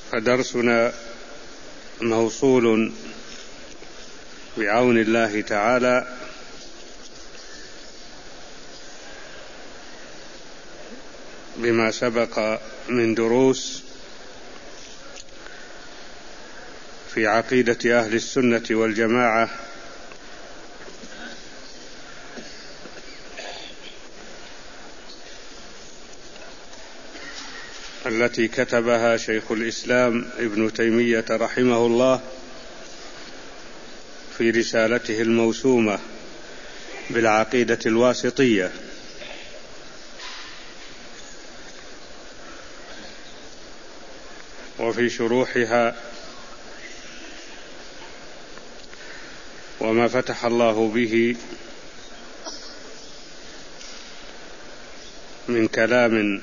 فدرسنا موصول بعون الله تعالى بما سبق من دروس في عقيدة أهل السنة والجماعة التي كتبها شيخ الإسلام ابن تيمية رحمه الله في رسالته الموسومة بالعقيدة الواسطية. وفي شروحها وما فتح الله به من كلام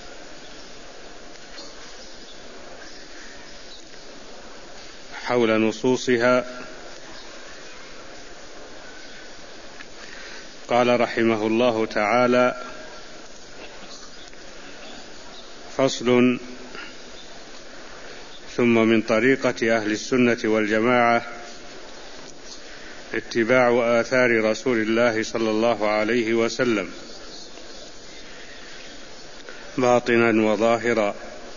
حول نصوصها، قال رحمه الله تعالى: فصل: ثم من طريقة أهل السنة والجماعة اتباع آثار رسول الله صلى الله عليه وسلم باطنا وظاهرا،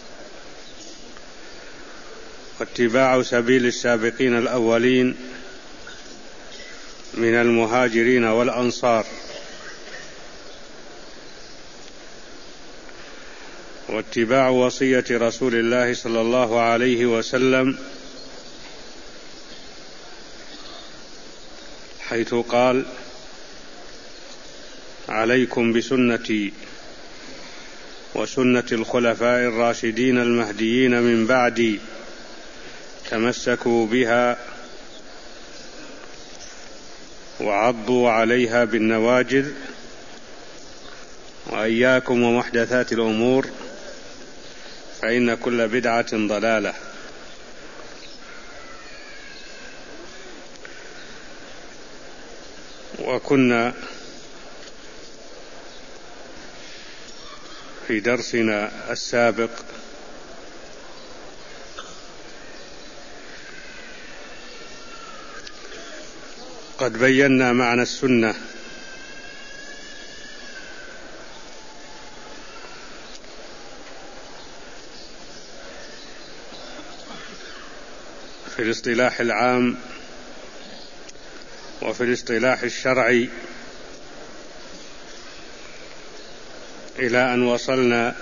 واتباع سبيل السابقين الأولين من المهاجرين والأنصار، واتباع وصية رسول الله صلى الله عليه وسلم حيث قال: عليكم بسنتي وسنة الخلفاء الراشدين المهديين من بعدي، تمسكوا بها وعضوا عليها بالنواجذ، وإياكم ومحدثات الأمور فإن كل بدعة ضلالة. وكنا في درسنا السابق قد بينا معنى السنة في الاصطلاح العام وفي الاصطلاح الشرعي، إلى أن وصلنا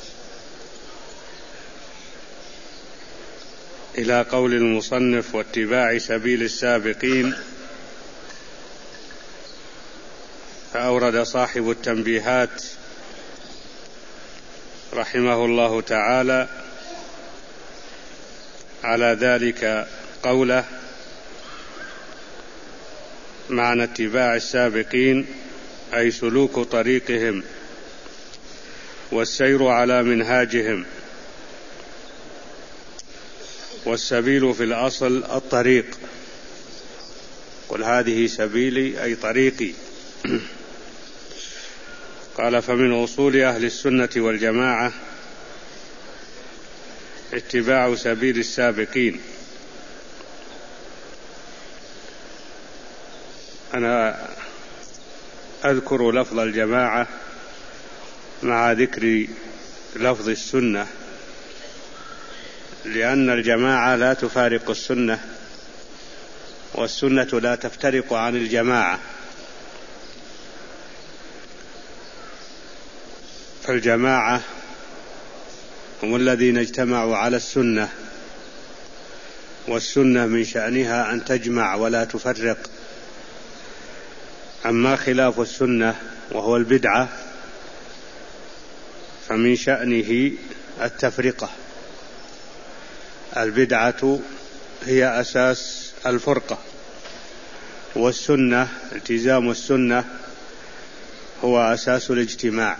إلى قول المصنف: واتباع سبيل السابقين. فأورد صاحب التنبيهات رحمه الله تعالى على ذلك قوله: معنى اتباع السابقين أي سلوك طريقهم والسير على منهاجهم، والسبيل في الأصل الطريق، قل هذه سبيلي أي طريقي. قال: فمن أصول أهل السنة والجماعة اتباع سبيل السابقين. أنا أذكر لفظ الجماعة مع ذكر لفظ السنة، لأن الجماعة لا تفارق السنة، والسنة لا تفترق عن الجماعة، فالجماعة هم الذين اجتمعوا على السنة، والسنة من شأنها أن تجمع ولا تفرق. أما خلاف السنة وهو البدعة فمن شأنه التفرقة. البدعة هي أساس الفرقة، والسنة التزام السنة هو أساس الاجتماع.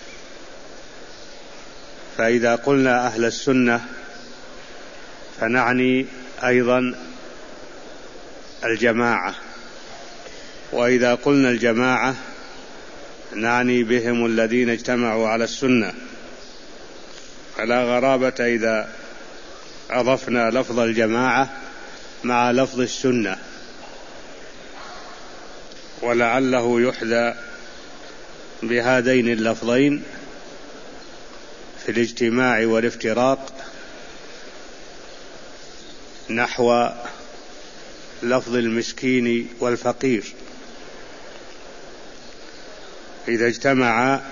فإذا قلنا أهل السنة فنعني أيضا الجماعة، وإذا قلنا الجماعة نعني بهم الذين اجتمعوا على السنة. فلا غرابة إذا أضفنا لفظ الجماعة مع لفظ السنة، ولعله يحذى بهذين اللفظين في الاجتماع والافتراق نحو لفظ المسكين والفقير. إذا اجتمع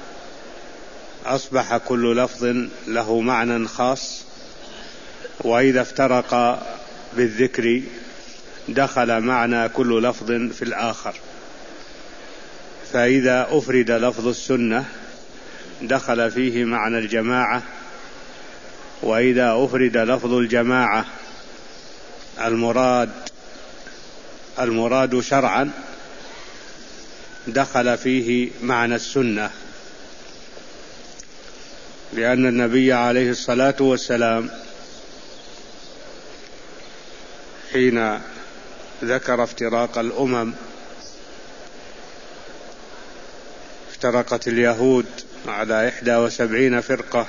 أصبح كل لفظ له معنى خاص، وإذا افترق بالذكر دخل معنى كل لفظ في الآخر. فإذا أفرد لفظ السنة دخل فيه معنى الجماعة، وإذا أفرد لفظ الجماعة المراد شرعا دخل فيه معنى السنة، لأن النبي عليه الصلاة والسلام حين ذكر افتراق الأمم، افترقت اليهود على 71 فرقة،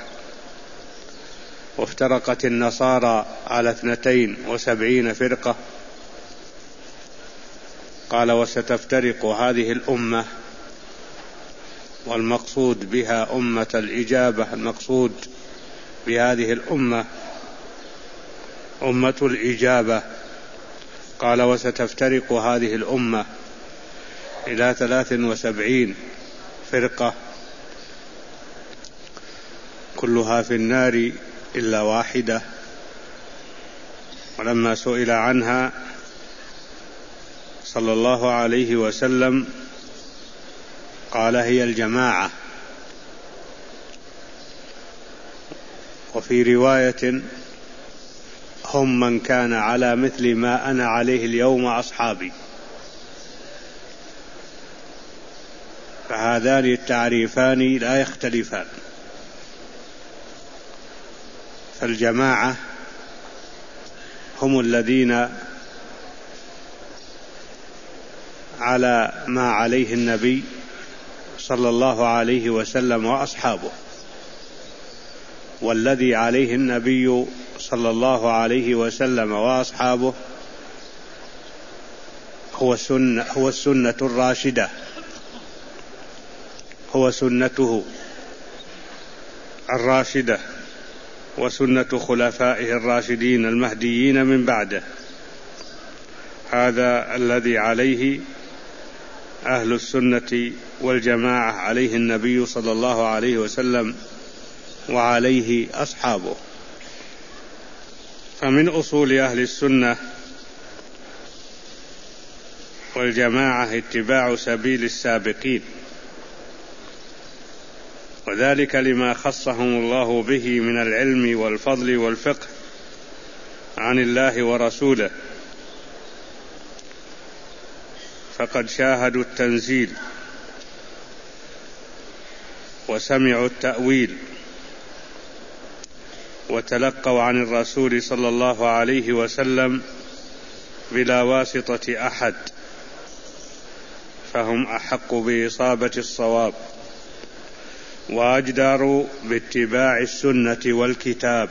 وافترقت النصارى على 72 فرقة. قال: وستفترق هذه الأمة، والمقصود بها أمة الإجابة، المقصود بهذه الأمة أمة الإجابة. قال: وستفترق هذه الأمة إلى 73 فرقة كلها في النار إلا واحدة. ولما سئل عنها صلى الله عليه وسلم قال: هي الجماعة. وفي رواية: هم من كان على مثل ما أنا عليه اليوم أصحابي. فهذان التعريفان لا يختلفان. فالجماعة هم الذين على ما عليه النبي صلى الله عليه وسلم وأصحابه، والذي عليه النبي صلى الله عليه وسلم وأصحابه هو السنة الراشدة، هو سنته الراشدة وسنة خلفائه الراشدين المهديين من بعده. هذا الذي عليه أهل السنة والجماعة، عليه النبي صلى الله عليه وسلم وعليه أصحابه. فمن أصول أهل السنة والجماعة اتباع سبيل السابقين، وذلك لما خصهم الله به من العلم والفضل والفقه عن الله ورسوله، فقد شاهدوا التنزيل وسمعوا التأويل، وتلقوا عن الرسول صلى الله عليه وسلم بلا واسطة أحد، فهم أحق بإصابة الصواب وأجدر باتباع السنة والكتاب.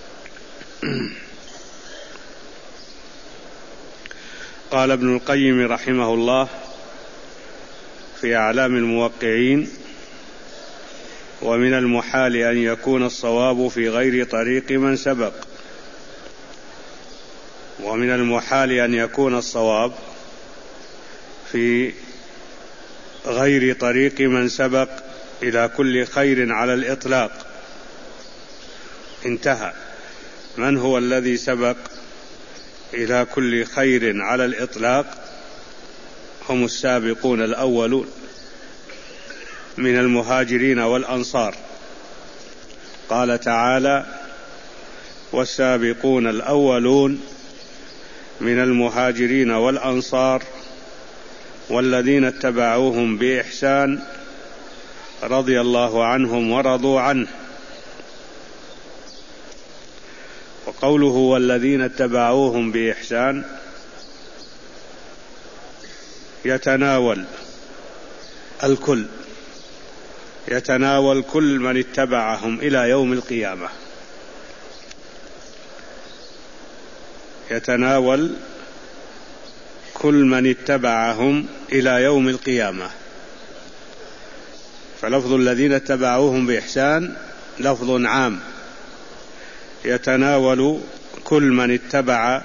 قال ابن القيم رحمه الله في أعلام الموقعين: ومن المحال أن يكون الصواب في غير طريق من سبق. ومن المحال أن يكون الصواب في غير طريق من سبق إلى كل خير على الإطلاق. انتهى. من هو الذي سبق إلى كل خير على الإطلاق؟ هم السابقون الأولون من المهاجرين والأنصار. قال تعالى: والسابقون الأولون من المهاجرين والأنصار والذين اتبعوهم بإحسان رضي الله عنهم ورضوا عنه. وقوله والذين اتبعوهم بإحسان يتناول الكل، يتناول كل من اتبعهم إلى يوم القيامة. يتناول كل من اتبعهم إلى يوم القيامة. فلفظ الذين اتبعوهم بإحسان لفظ عام يتناول كل من اتبع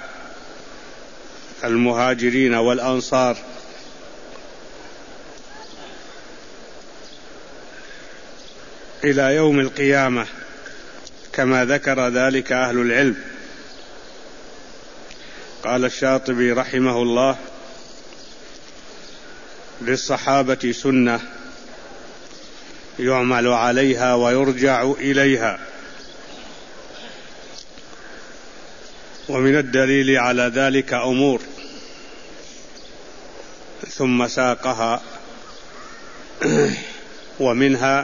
المهاجرين والأنصار إلى يوم القيامة، كما ذكر ذلك أهل العلم. قال الشاطبي رحمه الله: للصحابة سنة يعمل عليها ويرجع إليها. ومن الدليل على ذلك أمور، ثم ساقها، ومنها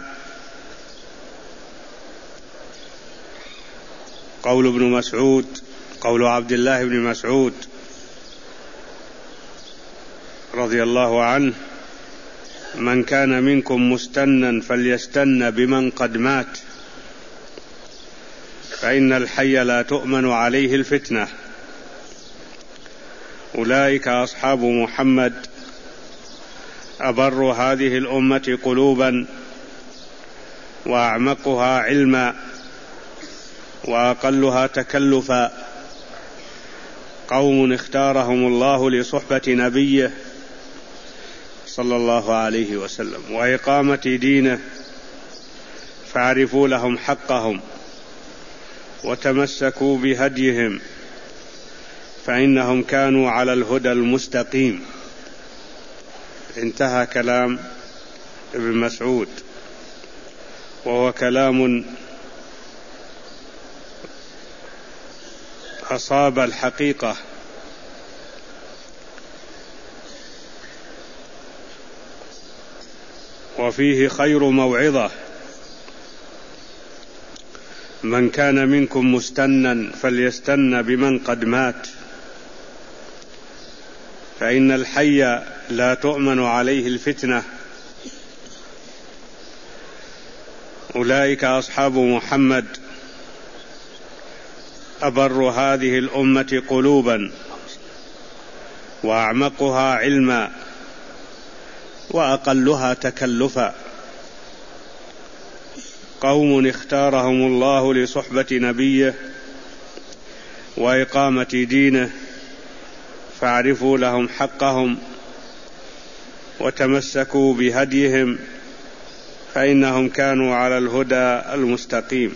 قول عبد الله بن مسعود رضي الله عنه: من كان منكم مستنا فليستن بمن قد مات، فإن الحي لا تؤمن عليه الفتنة. أولئك أصحاب محمد أبر هذه الأمة قلوبا وأعمقها علما وأقلها تكلفا، قوم اختارهم الله لصحبة نبيه صلى الله عليه وسلم وإقامة دينه، فاعرفوا لهم حقهم وتمسكوا بهديهم، فإنهم كانوا على الهدى المستقيم. انتهى كلام ابن مسعود، وهو كلام أصاب الحقيقة. وفيه خير موعظة: من كان منكم مستنا فليستن بمن قد مات، فإن الحي لا تؤمن عليه الفتنة. أولئك أصحاب محمد أبر هذه الأمة قلوبا وأعمقها علما وأقلها تكلفا، قوم اختارهم الله لصحبة نبيه وإقامة دينه، فاعرفوا لهم حقهم وتمسكوا بهديهم، فإنهم كانوا على الهدى المستقيم.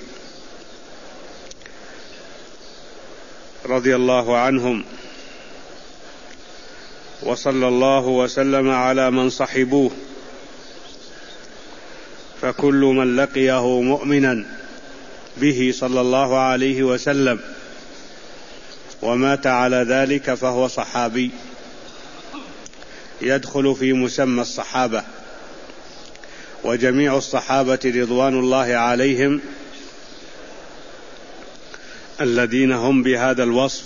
رضي الله عنهم، وصلى الله وسلم على من صحبوه، فكل من لقيه مؤمنا به صلى الله عليه وسلم ومات على ذلك فهو صحابي، يدخل في مسمى الصحابة. وجميع الصحابة رضوان الله عليهم الذين هم بهذا الوصف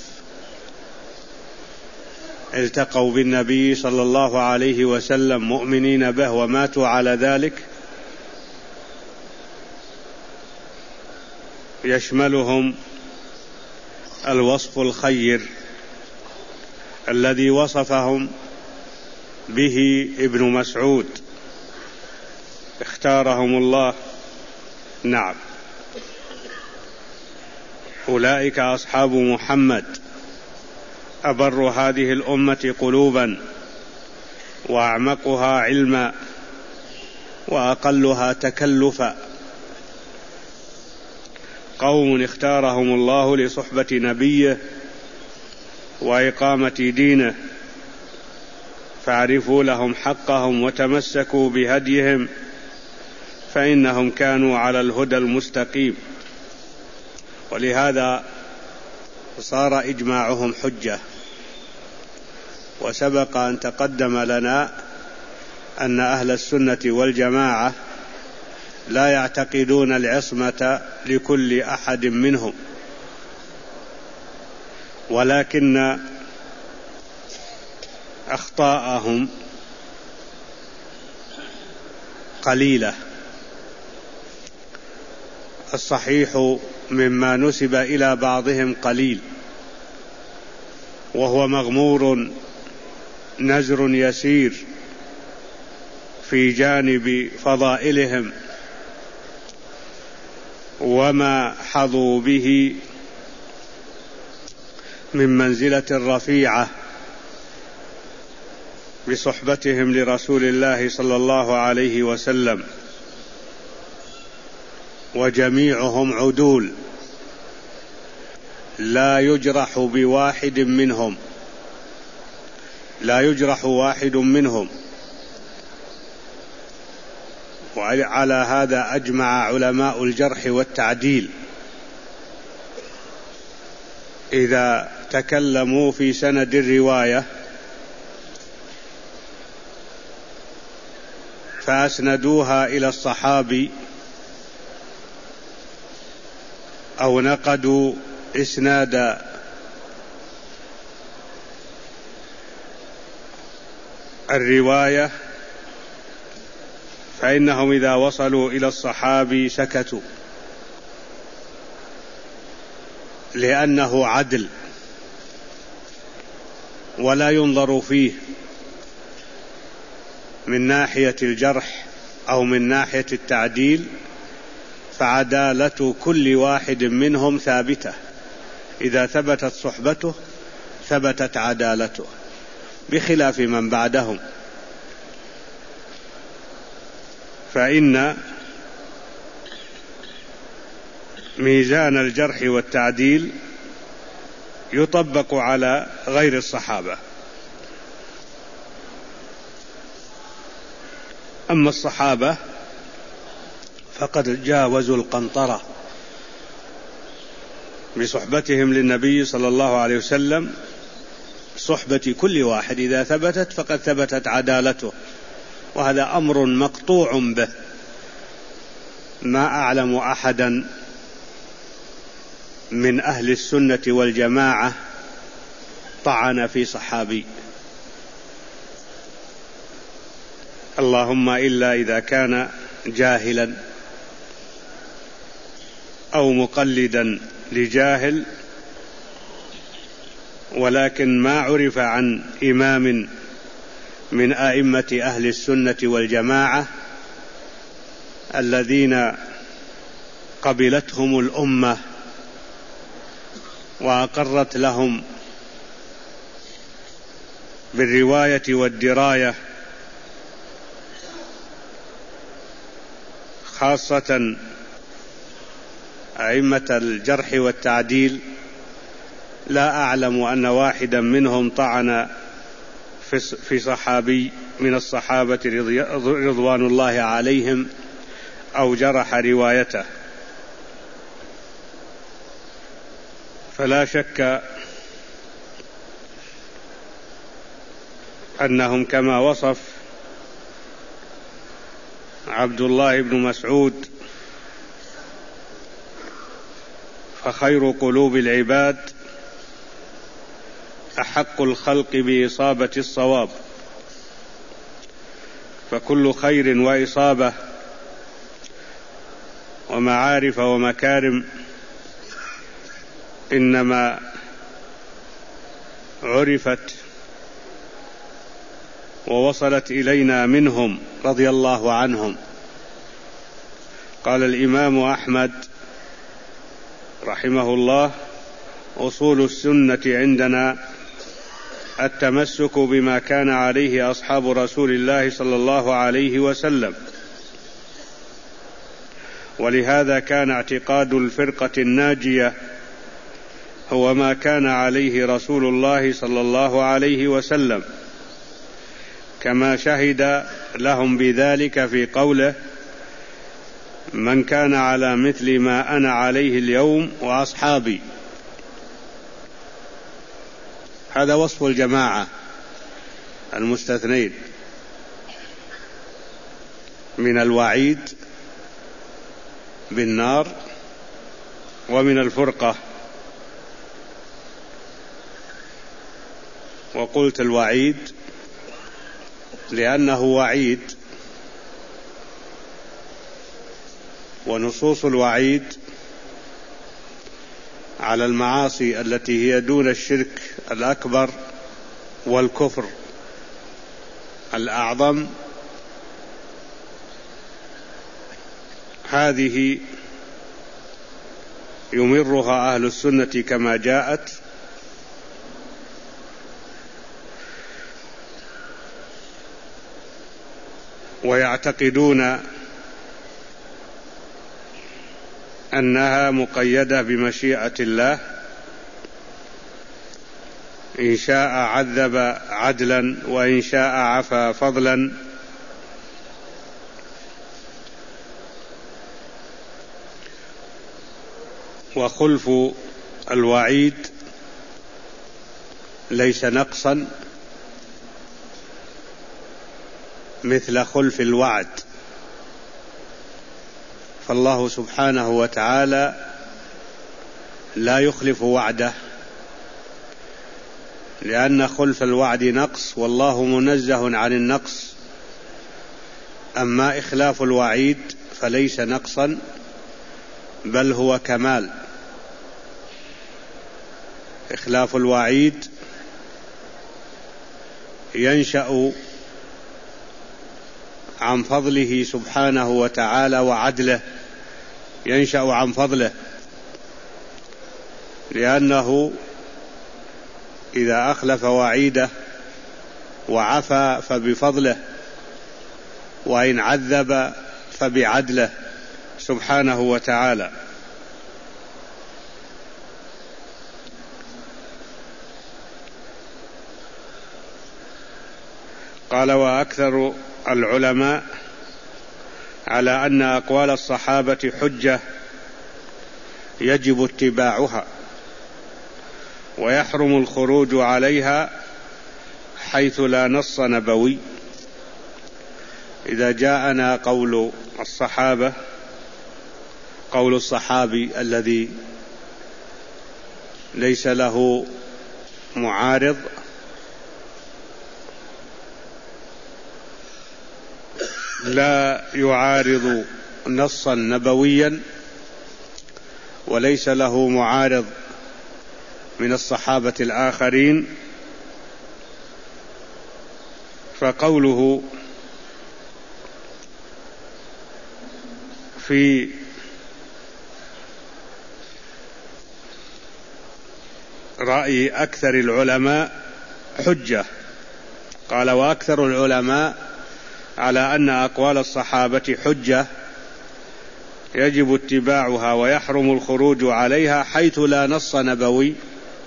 التقوا بالنبي صلى الله عليه وسلم مؤمنين به وماتوا على ذلك، يشملهم الوصف الخير الذي وصفهم به ابن مسعود، اختارهم الله. نعم، أولئك أصحاب محمد أبر هذه الأمة قلوبا وأعمقها علما وأقلها تكلفا، قوم اختارهم الله لصحبة نبيه وإقامة دينه، فاعرفوا لهم حقهم وتمسكوا بهديهم، فإنهم كانوا على الهدى المستقيم. ولهذا صار إجماعهم حجة. وسبق أن تقدم لنا أن أهل السنة والجماعة لا يعتقدون العصمة لكل أحد منهم، ولكن أخطاءهم قليلة. الصحيح مما نسب إلى بعضهم قليل، وهو مغمور نزر يسير في جانب فضائلهم وما حظوا به من منزلة رفيعة بصحبتهم لرسول الله صلى الله عليه وسلم، وجميعهم عدول لا يجرح بواحد منهم، لا يجرح واحد منهم. وعلى هذا أجمع علماء الجرح والتعديل إذا تكلموا في سند الرواية فأسندوها إلى الصحابي أو نقدوا إسناد الرواية، فإنهم إذا وصلوا إلى الصحابي سكتوا، لأنه عدل ولا ينظر فيه من ناحية الجرح أو من ناحية التعديل، فعدالة كل واحد منهم ثابتة. إذا ثبتت صحبته ثبتت عدالته، بخلاف من بعدهم، فإن ميزان الجرح والتعديل يطبق على غير الصحابة. أما الصحابة فقد جاوزوا القنطرة بصحبتهم للنبي صلى الله عليه وسلم. صحبة كل واحد إذا ثبتت فقد ثبتت عدالته، وهذا أمر مقطوع به، ما أعلم أحدا من أهل السنة والجماعة طعن في صحابي، اللهم إلا إذا كان جاهلا أو مقلدا لجاهل، ولكن ما عرف عن إمام من أئمة أهل السنة والجماعة الذين قبلتهم الأمة وأقرت لهم بالرواية والدراية، خاصة أئمة الجرح والتعديل، لا أعلم أن واحدا منهم طعن في صحابي من الصحابة رضوان الله عليهم أو جرح روايته. فلا شك أنهم كما وصف عبد الله بن مسعود فخير قلوب العباد أحق الخلق بإصابة الصواب، فكل خير وإصابة ومعارف ومكارم إنما عرفت ووصلت إلينا منهم رضي الله عنهم. قال الإمام أحمد رحمه الله: أصول السنة عندنا التمسك بما كان عليه أصحاب رسول الله صلى الله عليه وسلم، ولهذا كان اعتقاد الفرقة الناجية هو ما كان عليه رسول الله صلى الله عليه وسلم، كما شهد لهم بذلك في قوله: من كان على مثل ما أنا عليه اليوم وأصحابي. هذا وصف الجماعة المستثنين من الوعيد بالنار ومن الفرقة. وقلت الوعيد لأنه وعيد، ونصوص الوعيد على المعاصي التي هي دون الشرك الأكبر والكفر الأعظم، هذه يمرها أهل السنة كما جاءت، ويعتقدون أنها مقيدة بمشيئة الله، إن شاء عذب عدلا وإن شاء عفا فضلا. وخلف الوعيد ليس نقصا مثل خلف الوعد، فالله سبحانه وتعالى لا يخلف وعده، لأن خلف الوعد نقص والله منزه عن النقص. أما إخلاف الوعيد فليس نقصا بل هو كمال. إخلاف الوعيد ينشأ عن فضله سبحانه وتعالى وعدله، ينشأ عن فضله، لأنه إذا أخلف وعيده وعفى فبفضله، وإن عذب فبعدله سبحانه وتعالى. قال: وأكثر العلماء على أن أقوال الصحابة حجة يجب اتباعها ويحرم الخروج عليها حيث لا نص نبوي. إذا جاءنا قول الصحابة، قول الصحابي الذي ليس له معارض، لا يعارض نصا نبويا وليس له معارض من الصحابة الآخرين، فقوله في رأي أكثر العلماء حجة. قال: وأكثر العلماء على أن أقوال الصحابة حجة يجب اتباعها ويحرم الخروج عليها حيث لا نص نبوي.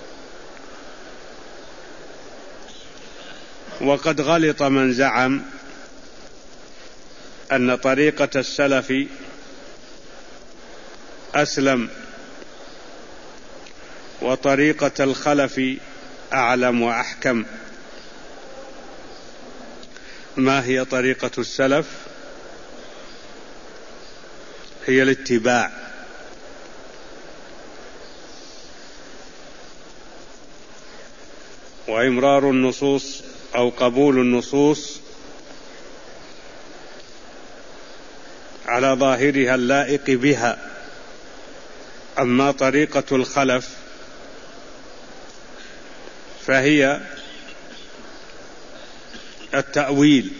وقد غلط من زعم أن طريقة السلف أسلم وطريقة الخلف أعلم وأحكم. ما هي طريقة السلف؟ هي الاتباع، وإمرار النصوص أو قبول النصوص على ظاهرها اللائق بها. أما طريقة الخلف فهي التأويل،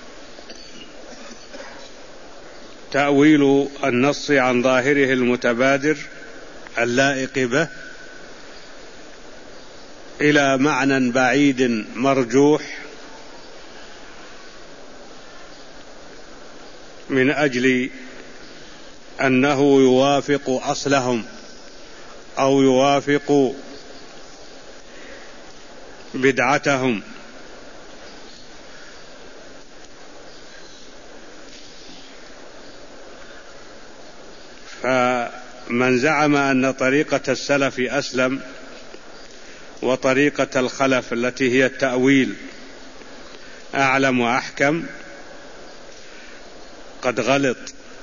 تأويل النص عن ظاهره المتبادر اللائق به إلى معنى بعيد مرجوح من أجل أنه يوافق أصلهم أو يوافق بدعتهم. فمن زعم أن طريقة السلف أسلم وطريقة الخلف التي هي التأويل أعلم وأحكم قد غلط،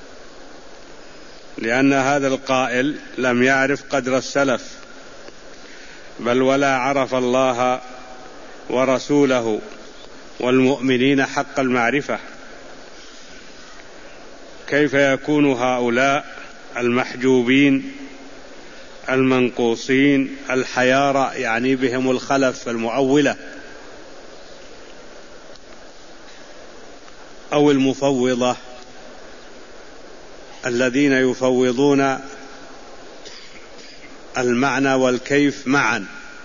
لأن هذا القائل لم يعرف قدر السلف، بل ولا عرف الله ورسوله والمؤمنين حق المعرفة. كيف يكون هؤلاء المحجوبين المنقوصين الحيارى يعني بهم الخلف المؤولة أو المفوضة الذين يفوضون المعنى والكيف معا،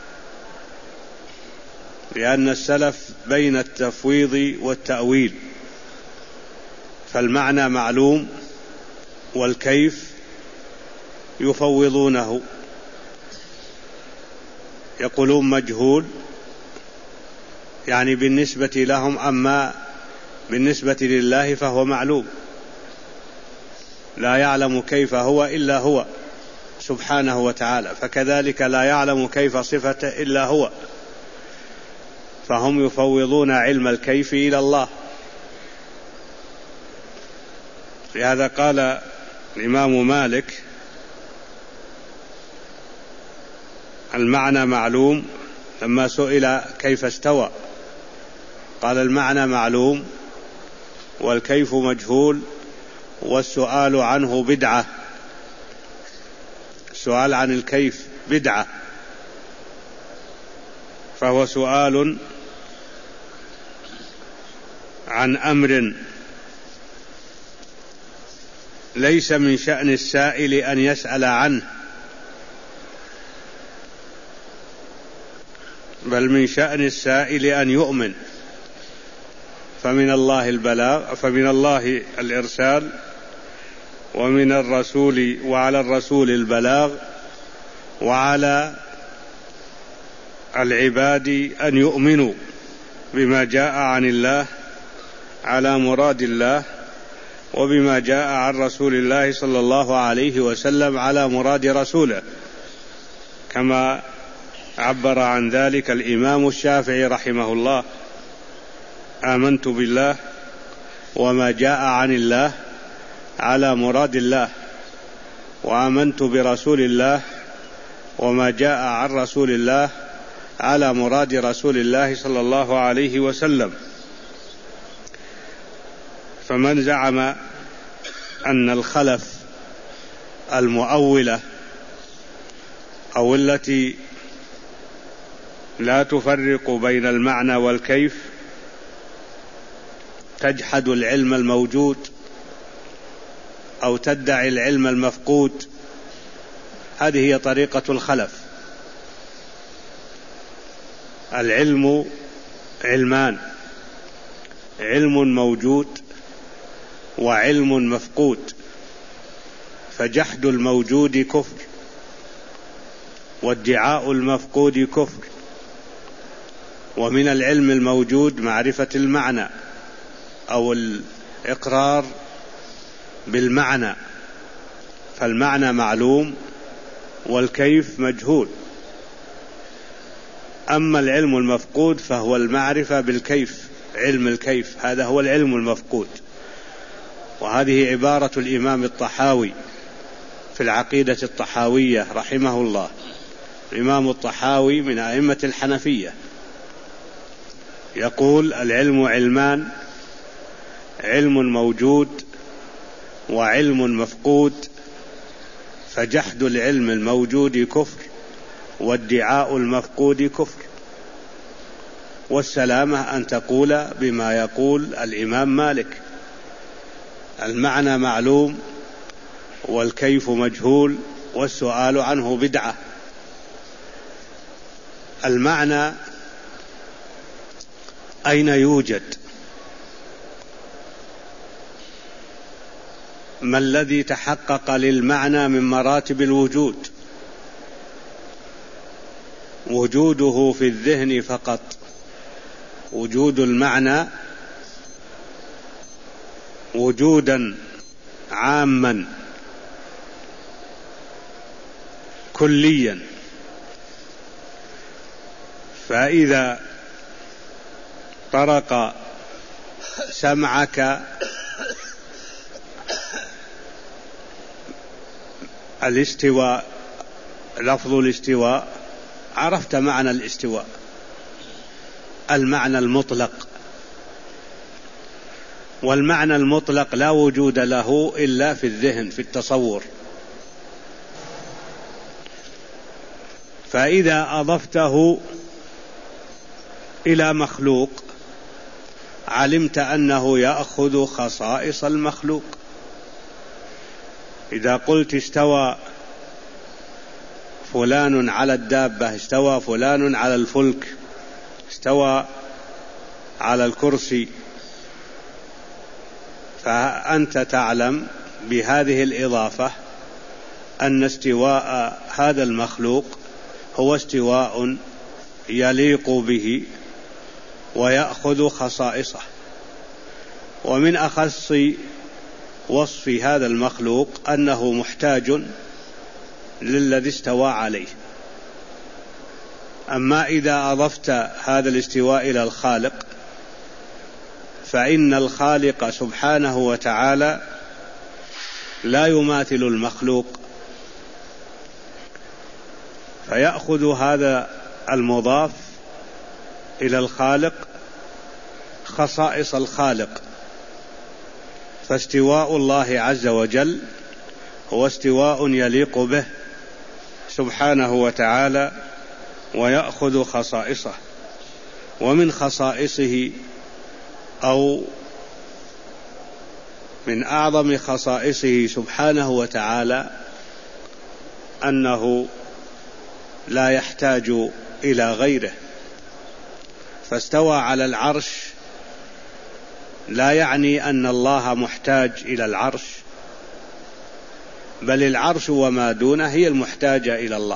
لأن السلف بين التفويض والتأويل، فالمعنى معلوم والكيف يفوضونه، يقولون مجهول يعني بالنسبة لهم، أما بالنسبة لله فهو معلوم، لا يعلم كيف هو إلا هو سبحانه وتعالى، فكذلك لا يعلم كيف صفته إلا هو، فهم يفوضون علم الكيف إلى الله. لهذا قال الإمام مالك المعنى معلوم، لما سئل كيف استوى قال المعنى معلوم والكيف مجهول والسؤال عنه بدعة. السؤال عن الكيف بدعة، فهو سؤال عن أمر ليس من شأن السائل أن يسأل عنه، بل من شأن السائل أن يؤمن، فمن الله البلاغ، فمن الله الإرسال، ومن الرسول، وعلى الرسول البلاغ، وعلى العباد أن يؤمنوا بما جاء عن الله على مراد الله، وبما جاء عن رسول الله صلى الله عليه وسلم على مراد رسوله، كما عبر عن ذلك الإمام الشافعي رحمه الله: آمنت بالله وما جاء عن الله على مراد الله، وآمنت برسول الله وما جاء عن رسول الله على مراد رسول الله صلى الله عليه وسلم. فمن زعم أن الخلف المؤولة أو التي لا تفرق بين المعنى والكيف تجحد العلم الموجود أو تدعي العلم المفقود، هذه هي طريقة الخلف. العلم علمان: علم موجود وعلم مفقود، فجحد الموجود كفر، وادعاء المفقود كفر. ومن العلم الموجود معرفة المعنى أو الإقرار بالمعنى، فالمعنى معلوم والكيف مجهول. أما العلم المفقود فهو المعرفة بالكيف، علم الكيف، هذا هو العلم المفقود. وهذه عبارة الإمام الطحاوي في العقيدة الطحاوية رحمه الله. الإمام الطحاوي من أئمة الحنفية، يقول: العلم علمان: علم موجود وعلم مفقود، فجحد العلم الموجود كفر، وادعاء المفقود كفر. والسلامة أن تقول بما يقول الإمام مالك: المعنى معلوم والكيف مجهول والسؤال عنه بدعة. المعنى أين يوجد؟ ما الذي تحقق للمعنى من مراتب الوجود؟ وجوده في الذهن فقط، وجود المعنى وجودا عاما كليا. فإذا طرق سمعك الاستواء، لفظ الاستواء، عرفت معنى الاستواء، المعنى المطلق. والمعنى المطلق لا وجود له إلا في الذهن، في التصور. فإذا أضفته إلى مخلوق علمت أنه يأخذ خصائص المخلوق. إذا قلت استوى فلان على الدابة، استوى فلان على الفلك، استوى على الكرسي، فأنت تعلم بهذه الإضافة أن استواء هذا المخلوق هو استواء يليق به ويأخذ خصائصه. ومن أخص وصف هذا المخلوق أنه محتاج للذي استوى عليه. أما إذا أضفت هذا الاستواء إلى الخالق فإن الخالق سبحانه وتعالى لا يماثل المخلوق، فيأخذ هذا المضاف إلى الخالق خصائص الخالق. فاستواء الله عز وجل هو استواء يليق به سبحانه وتعالى ويأخذ خصائصه. ومن خصائصه أو من أعظم خصائصه سبحانه وتعالى أنه لا يحتاج إلى غيره. فاستوى على العرش لا يعني أن الله محتاج إلى العرش، بل العرش وما دونه هي المحتاجة إلى الله.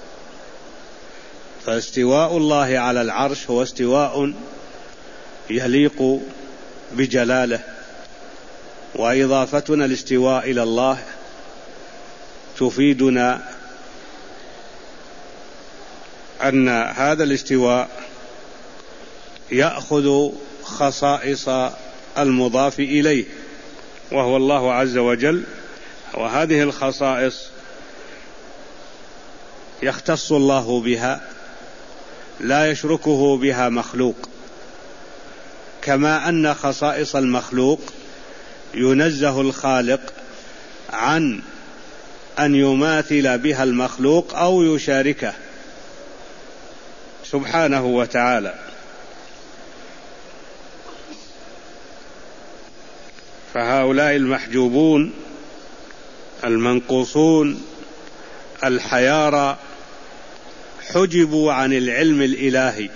فاستواء الله على العرش هو استواء يليق بجلاله. وإضافتنا الاستواء إلى الله تفيدنا أن هذا الاستواء يأخذ خصائص المضاف إليه وهو الله عز وجل، وهذه الخصائص يختص الله بها لا يشركه بها مخلوق، كما أن خصائص المخلوق ينزه الخالق عن أن يماثل بها المخلوق أو يشاركه سبحانه وتعالى. فهؤلاء المحجوبون المنقوصون الحيارى حجبوا عن العلم الإلهي،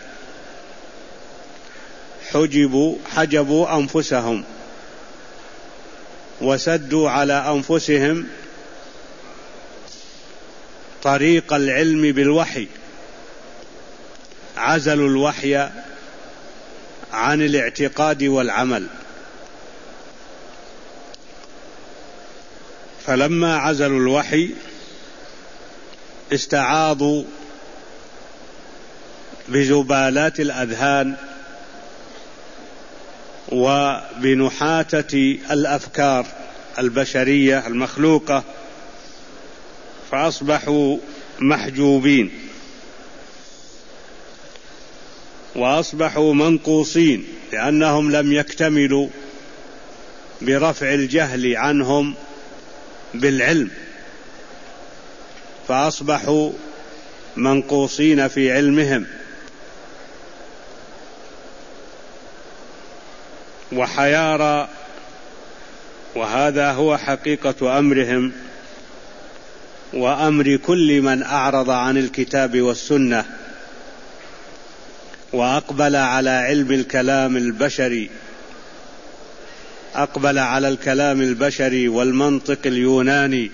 حجبوا أنفسهم وسدوا على أنفسهم طريق العلم بالوحي، عزلوا الوحي عن الاعتقاد والعمل. فلما عزلوا الوحي استعاضوا بزبالات الأذهان وبنحاتة الأفكار البشرية المخلوقة، فأصبحوا محجوبين وأصبحوا منقوصين، لأنهم لم يكتملوا برفع الجهل عنهم بالعلم، فأصبحوا منقوصين في علمهم وحيارى. وهذا هو حقيقة أمرهم وأمر كل من أعرض عن الكتاب والسنة وأقبل على علم الكلام البشري، أقبل على الكلام البشري والمنطق اليوناني،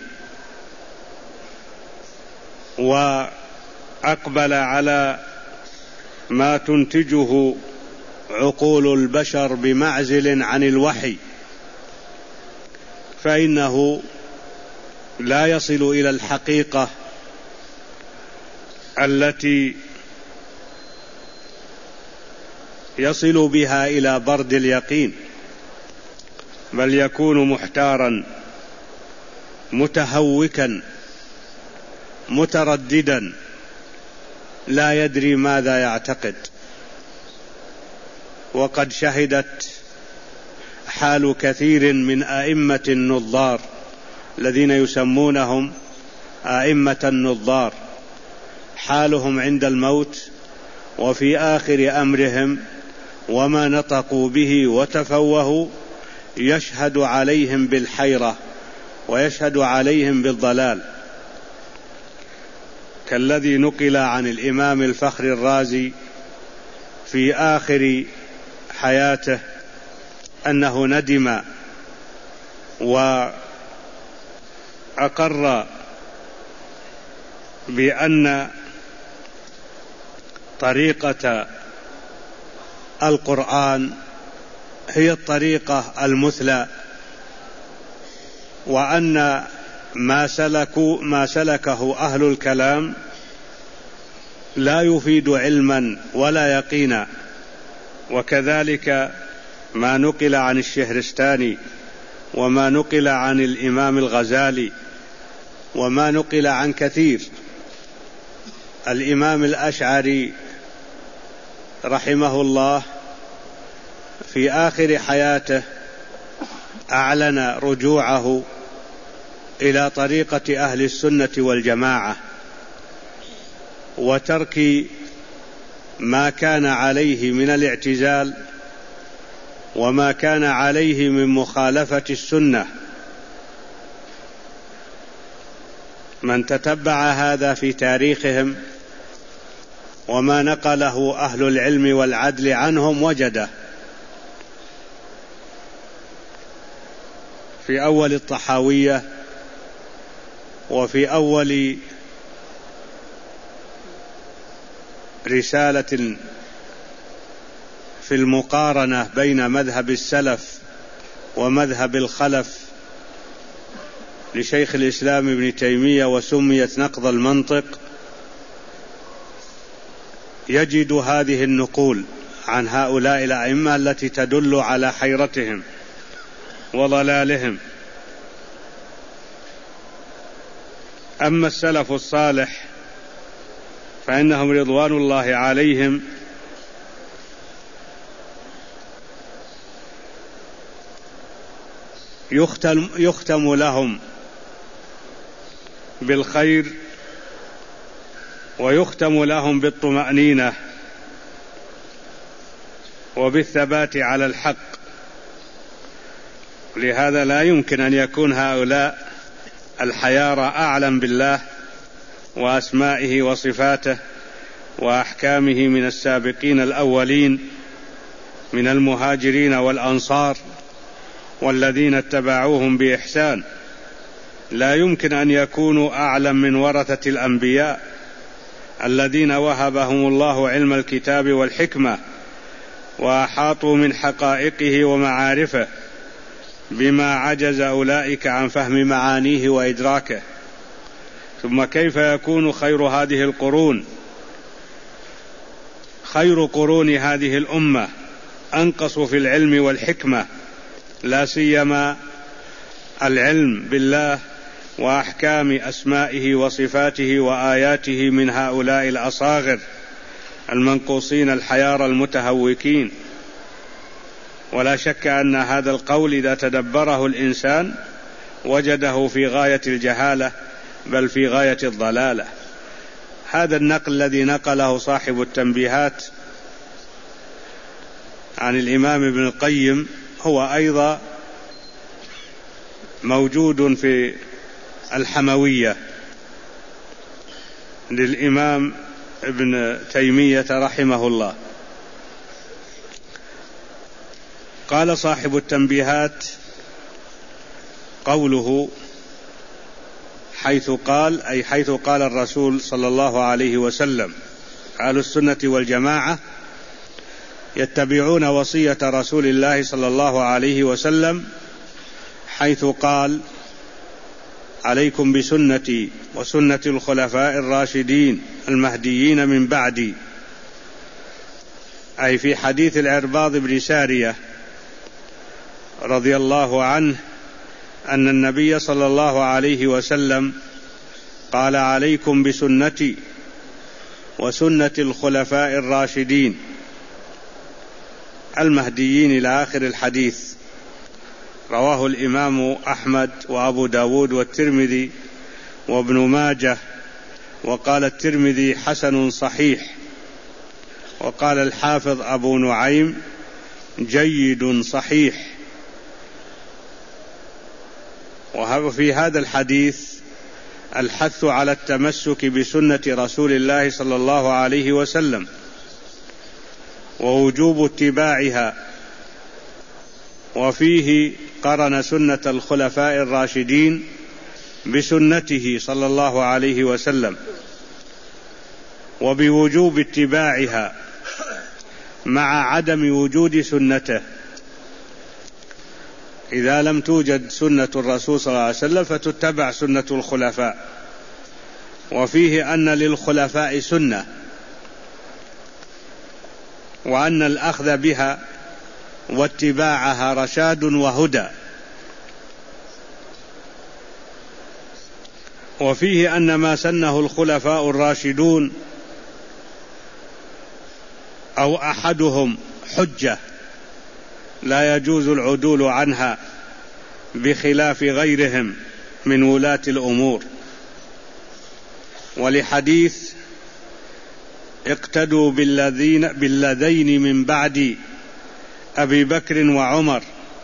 وأقبل على ما تنتجه عقول البشر بمعزل عن الوحي، فإنه لا يصل إلى الحقيقة التي يصل بها إلى برد اليقين، بل يكون محتارا متهوكا مترددا لا يدري ماذا يعتقد. وقد شهدت حال كثير من أئمة النظار الذين يسمونهم أئمة النظار، حالهم عند الموت وفي آخر أمرهم وما نطقوا به وتفوهوا يشهد عليهم بالحيرة ويشهد عليهم بالضلال، كالذي نقل عن الإمام الفخر الرازي في آخر حياته أنه ندم وأقر بأن طريقة القرآن هي الطريقة المثلى، وأن ما سلكه أهل الكلام لا يفيد علما ولا يقينا. وكذلك ما نقل عن الشهرستاني وما نقل عن الإمام الغزالي وما نقل عن كثير. الإمام الأشعري رحمه الله في آخر حياته أعلن رجوعه إلى طريقة أهل السنة والجماعة وترك ما كان عليه من الاعتزال وما كان عليه من مخالفة السنة. من تتبع هذا في تاريخهم وما نقله أهل العلم والعدل عنهم وجده. في أول الطحاوية وفي أول رسالة في المقارنة بين مذهب السلف ومذهب الخلف لشيخ الإسلام ابن تيمية وسميت نقض المنطق، يجد هذه النقول عن هؤلاء الأئمة التي تدل على حيرتهم وضلالهم. أما السلف الصالح فإنهم رضوان الله عليهم يختم لهم بالخير ويختم لهم بالطمأنينة وبالثبات على الحق. لهذا لا يمكن أن يكون هؤلاء الحيارى أعلم بالله وأسمائه وصفاته وأحكامه من السابقين الأولين من المهاجرين والأنصار والذين اتبعوهم بإحسان. لا يمكن أن يكونوا أعلم من ورثة الأنبياء الذين وهبهم الله علم الكتاب والحكمة وأحاطوا من حقائقه ومعارفه بما عجز أولئك عن فهم معانيه وإدراكه. ثم كيف يكون خير هذه القرون خير قرون هذه الأمة أنقص في العلم والحكمة، لا سيما العلم بالله وأحكام أسمائه وصفاته وآياته من هؤلاء الأصاغر المنقوصين الحيار المتهوكين. ولا شك أن هذا القول إذا تدبره الإنسان وجده في غاية الجهالة بل في غاية الضلالة. هذا النقل الذي نقله صاحب التنبيهات عن الإمام ابن القيم هو أيضا موجود في الحموية للإمام ابن تيمية رحمه الله. قال صاحب التنبيهات قوله حيث قال أي حيث قال الرسول صلى الله عليه وسلم أهل السنة والجماعة يتبعون وصية رسول الله صلى الله عليه وسلم حيث قال عليكم بسنتي وسنة الخلفاء الراشدين المهديين من بعدي، أي في حديث العرباض بن سارية رضي الله عنه أن النبي صلى الله عليه وسلم قال عليكم بسنتي وسنة الخلفاء الراشدين المهديين إلى آخر الحديث. رواه الإمام أحمد وأبو داود والترمذي وابن ماجه وقال الترمذي حسن صحيح، وقال الحافظ أبو نعيم جيد صحيح. وفي هذا الحديث الحث على التمسك بسنة رسول الله صلى الله عليه وسلم ووجوب اتباعها، وفيه قرن سنة الخلفاء الراشدين بسنته صلى الله عليه وسلم وبوجوب اتباعها مع عدم وجود سنته. إذا لم توجد سنة الرسول صلى الله عليه وسلم فتتبع سنة الخلفاء. وفيه أن للخلفاء سنة، وأن الأخذ بها واتباعها رشاد وهدى. وفيه أن ما سنه الخلفاء الراشدون أو أحدهم حجة لا يجوز العدول عنها، بخلاف غيرهم من ولاة الأمور. ولحديث اقتدوا بالذين من بعد أبي بكر وعمر،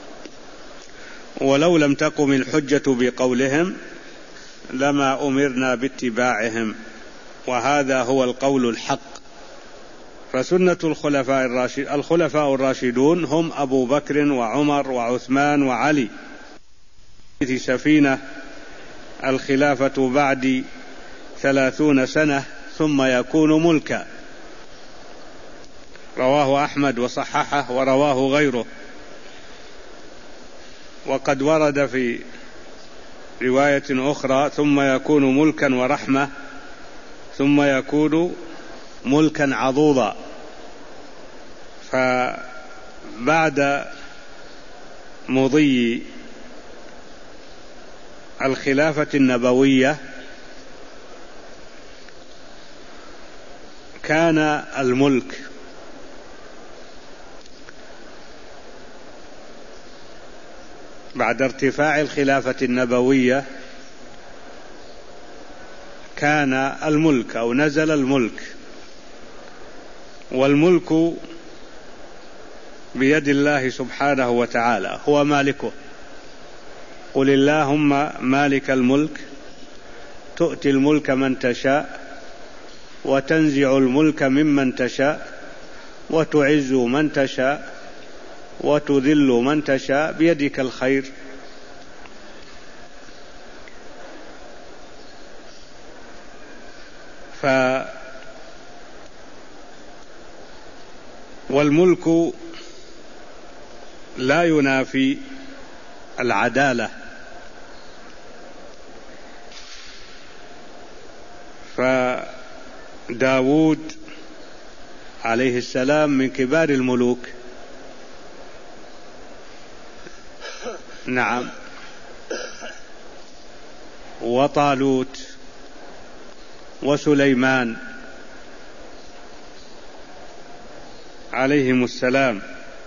ولو لم تقم الحجة بقولهم لما أمرنا باتباعهم، وهذا هو القول الحق. فسنة الخلفاء الراشدون هم أبو بكر وعمر وعثمان وعلي. في سفينة الخلافة بعد 30 سنة ثم يكون ملكا، رواه أحمد وصححه ورواه غيره. وقد ورد في رواية أخرى ثم يكون ملكا ورحمة، ثم يكون ملكا عضوضا. فبعد مضي الخلافة النبوية كان الملك بعد ارتفاع الخلافة النبوية كان الملك أو نزل الملك، والملك بيد الله سبحانه وتعالى، هو مالكه. قل اللهم مالك الملك تؤتي الملك من تشاء وتنزع الملك ممن تشاء وتعز من تشاء وتذل من تشاء بيدك الخير. والملك لا ينافي العدالة، فداود عليه السلام من كبار الملوك، نعم، وطالوت وسليمان عليهم السلام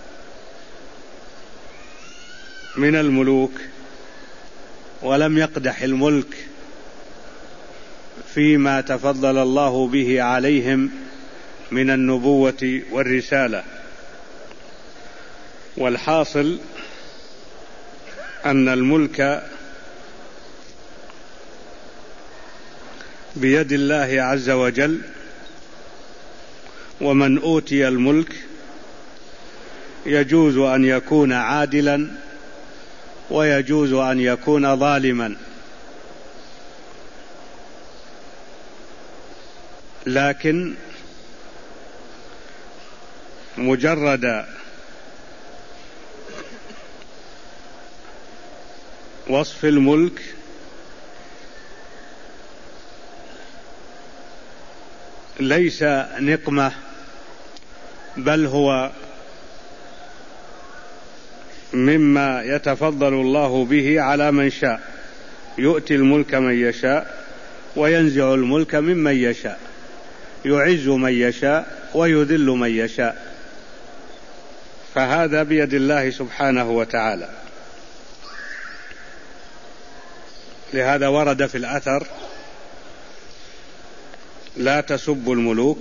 من الملوك، ولم يقدح الملك فيما تفضل الله به عليهم من النبوة والرسالة. والحاصل أن الملك بيد الله عز وجل، ومن أوتي الملك يجوز أن يكون عادلا ويجوز أن يكون ظالما، لكن مجرد وصف الملك ليس نقمة، بل هو مما يتفضل الله به على من شاء، يؤتي الملك من يشاء وينزع الملك ممن يشاء، يعز من يشاء ويذل من يشاء، فهذا بيد الله سبحانه وتعالى. لهذا ورد في الأثر لا تسبوا الملوك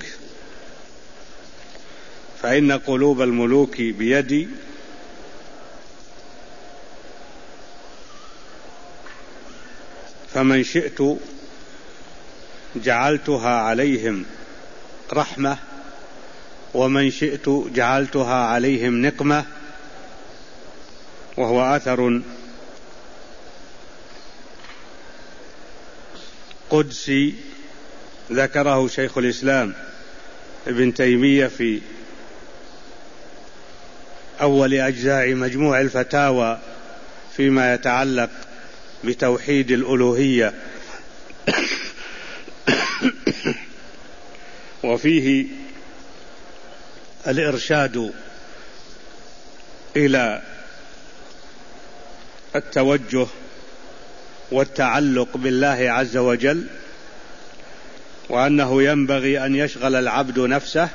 فإن قلوب الملوك بيدي فمن شئت جعلتها عليهم رحمة ومن شئت جعلتها عليهم نقمة. وهو أثر قدسي ذكره شيخ الإسلام ابن تيمية في أول أجزاء مجموع الفتاوى فيما يتعلق بتوحيد الألوهية وفيه الإرشاد إلى التوجه والتعلق بالله عز وجل، وأنه ينبغي أن يشغل العبد نفسه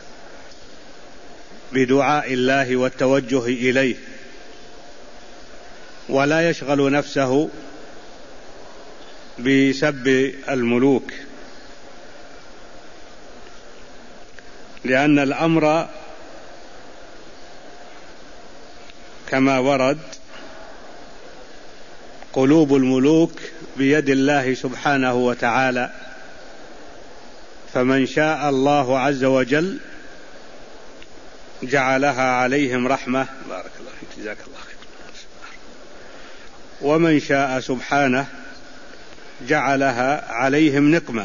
بدعاء الله والتوجه إليه، ولا يشغل نفسه بسب الملوك، لأن الأمر كما ورد قلوب الملوك بيد الله سبحانه وتعالى، فمن شاء الله عز وجل جعلها عليهم رحمة، بارك الله فيك جزاك الله خير، ومن شاء سبحانه جعلها عليهم نقمة،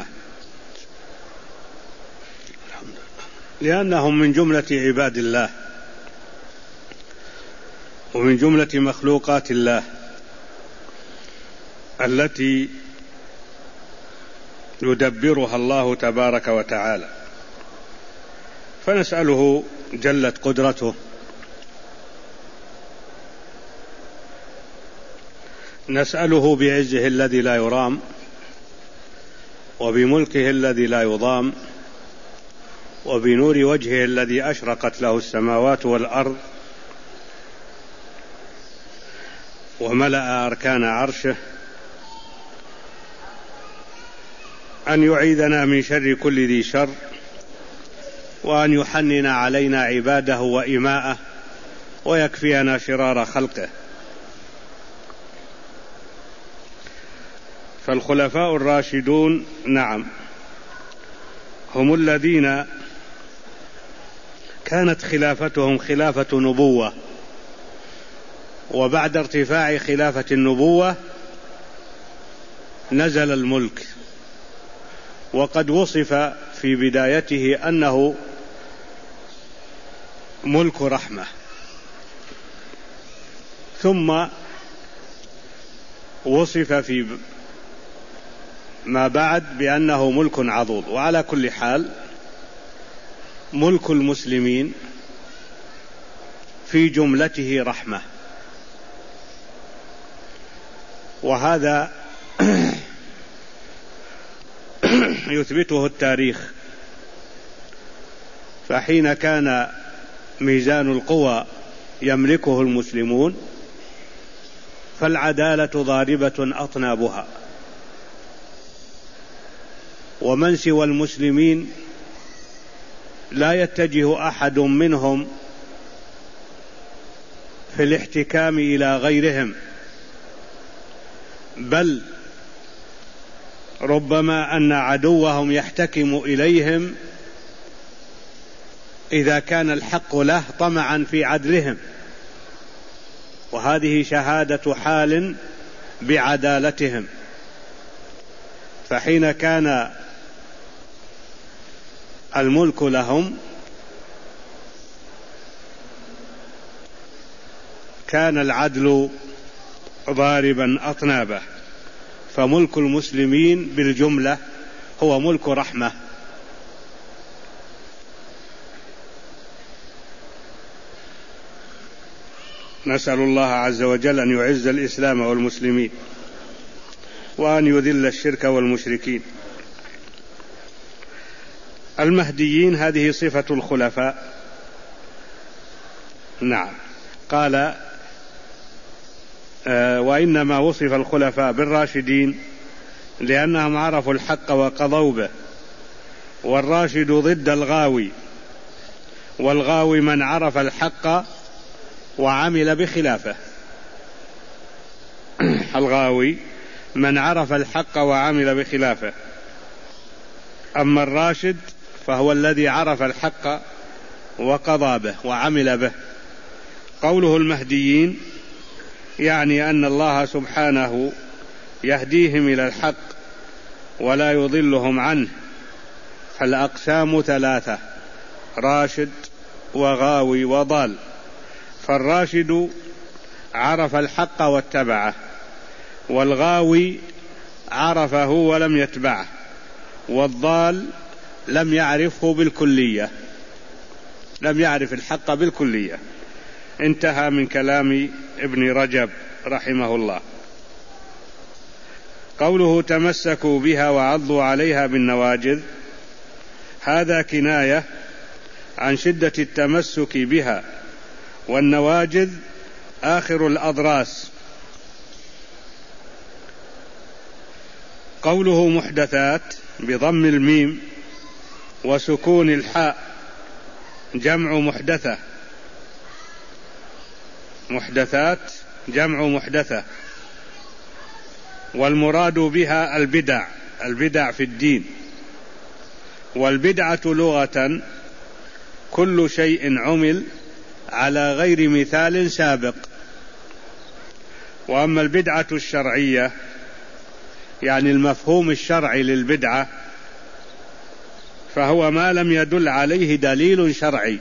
لأنهم من جملة عباد الله ومن جملة مخلوقات الله التي يدبرها الله تبارك وتعالى. فنسأله جلت قدرته نسأله بعزه الذي لا يرام وبملكه الذي لا يضام وبنور وجهه الذي أشرقت له السماوات والأرض وملأ أركان عرشه أن يعيذنا من شر كل ذي شر، وأن يحنن علينا عباده وإماءه ويكفينا شرار خلقه. فالخلفاء الراشدون نعم هم الذين كانت خلافتهم خلافة نبوة، وبعد ارتفاع خلافة النبوة نزل الملك، وقد وصف في بدايته أنه ملك رحمة، ثم وصف في ما بعد بأنه ملك عضوض. وعلى كل حال ملك المسلمين في جملته رحمة، وهذا يثبته التاريخ. فحين كان ميزان القوى يملكه المسلمون فالعدالة ضاربة أطنابها، ومن سوى المسلمين لا يتجه أحد منهم في الاحتكام إلى غيرهم، بل ربما أن عدوهم يحتكم إليهم إذا كان الحق له طمعا في عدلهم، وهذه شهادة حال بعدالتهم. فحين كان الملك لهم كان العدل ضاربا أطنابه، فملك المسلمين بالجملة هو ملك رحمة. نسأل الله عز وجل أن يعز الإسلام والمسلمين وأن يذل الشرك والمشركين. المهديين هذه صفة الخلفاء. نعم قال وإنما وصف الخلفاء بالراشدين لأنهم عرفوا الحق وقضوا به والراشد ضد الغاوي، والغاوي من عرف الحق وعمل بخلافه. الغاوي من عرف الحق وعمل بخلافه، أما الراشد فهو الذي عرف الحق وقضى به وعمل به. قوله المهديين يعني أن الله سبحانه يهديهم إلى الحق ولا يضلهم عنه. فالأقسام ثلاثة: راشد وغاوي وضال. فالراشد عرف الحق واتبعه، والغاوي عرفه ولم يتبعه، والضال لم يعرفه بالكلية، لم يعرف الحق بالكلية. انتهى من كلام ابن رجب رحمه الله. قوله تمسكوا بها وعضوا عليها بالنواجذ، هذا كناية عن شدة التمسك بها، والنواجذ آخر الأضراس. قوله محدثات بضم الميم وسكون الحاء جمع محدثة. محدثات جمع محدثة، والمراد بها البدع، البدع في الدين. والبدعة لغة كل شيء عمل على غير مثال سابق. وأما البدعة الشرعية يعني المفهوم الشرعي للبدعة، فهو ما لم يدل عليه دليل شرعي.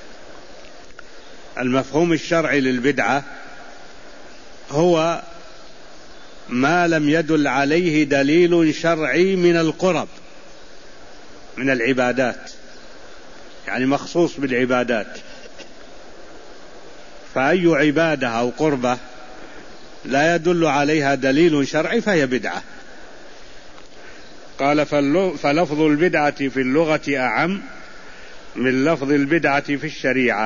المفهوم الشرعي للبدعة هو ما لم يدل عليه دليل شرعي من القرب، من العبادات، يعني مخصوص بالعبادات. فأي عبادة أو قربة لا يدل عليها دليل شرعي فهي بدعة. قال فلفظ البدعة في اللغة أعم من لفظ البدعة في الشريعة.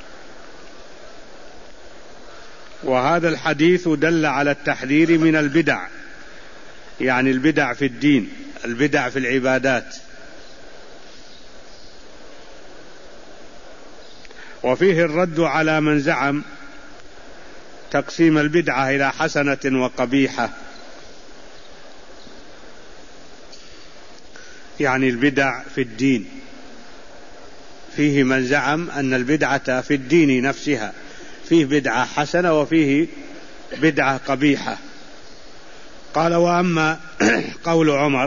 وهذا الحديث دل على التحذير من البدع، يعني البدع في الدين، البدع في العبادات. وفيه الرد على من زعم تقسيم البدعة إلى حسنة وقبيحة، يعني البدع في الدين. فيه من زعم أن البدعة في الدين نفسها فيه بدعة حسنة وفيه بدعة قبيحة. قال وأما قول عمر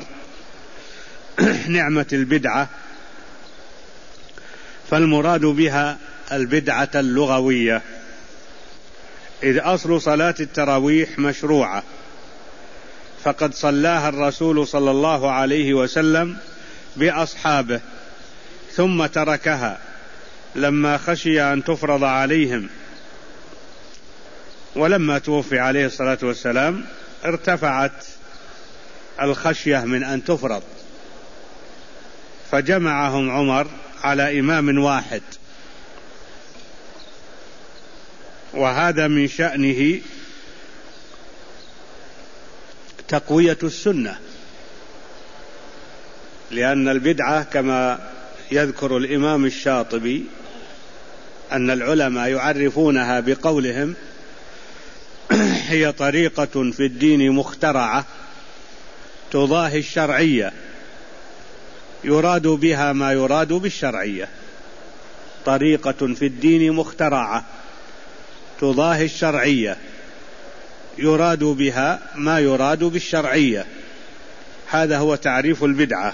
نعمة البدعة، فالمراد بها البدعة اللغوية، إذ أصل صلاة التراويح مشروعة، فقد صلاها الرسول صلى الله عليه وسلم بأصحابه ثم تركها لما خشي أن تفرض عليهم، ولما توفي عليه الصلاة والسلام ارتفعت الخشية من أن تفرض، فجمعهم عمر على إمام واحد. وهذا من شأنه تقوية السنة، لأن البدعة كما يذكر الإمام الشاطبي أن العلماء يعرفونها بقولهم هي طريقة في الدين مخترعة تضاهي الشرعية، يراد بها ما يراد بالشرعية. طريقة في الدين مخترعة تضاهي الشرعية، يراد بها ما يراد بالشرعية. هذا هو تعريف البدعة.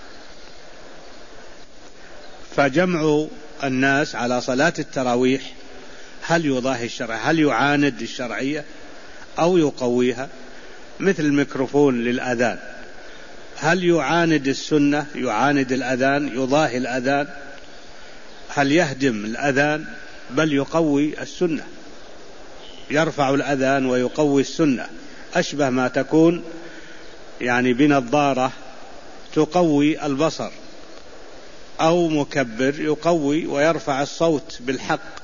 فجمع الناس على صلاة التراويح هل يضاهي الشرع، هل يعاند الشرعية أو يقويها؟ مثل الميكروفون للأذان، هل يعاند السنة، يعاند الأذان، يضاهي الأذان؟ هل يهدم الأذان؟ بل يقوي السنة، يرفع الأذان ويقوي السنة. أشبه ما تكون يعني بنظارة تقوي البصر، أو مكبر يقوي ويرفع الصوت بالحق.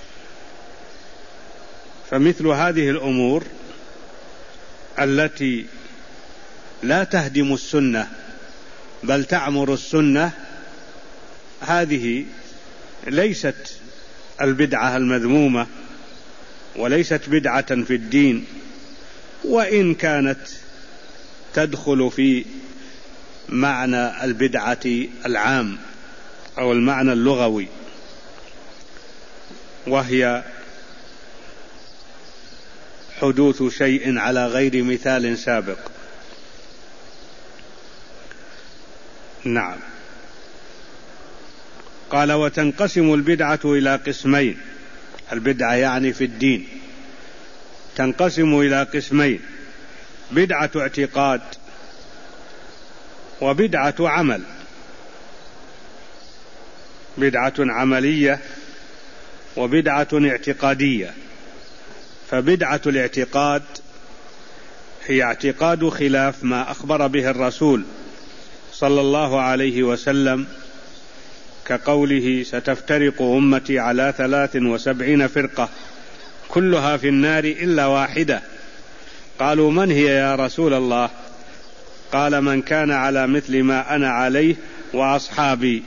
فمثل هذه الأمور التي لا تهدم السنة بل تعمر السنة، هذه ليست البدعة المذمومة وليست بدعة في الدين، وإن كانت تدخل في معنى البدعة العام أو المعنى اللغوي، وهي حدوث شيء على غير مثال سابق. نعم. قال: وتنقسم البدعة إلى قسمين. البدعة يعني في الدين تنقسم إلى قسمين: بدعة اعتقاد وبدعة عمل. بدعة عملية وبدعة اعتقادية. فبدعة الاعتقاد هي اعتقاد خلاف ما أخبر به الرسول صلى الله عليه وسلم، كقوله: ستفترق أمتي على 73 فرقة كلها في النار إلا واحدة. قالوا: من هي يا رسول الله؟ قال: من كان على مثل ما أنا عليه وأصحابي.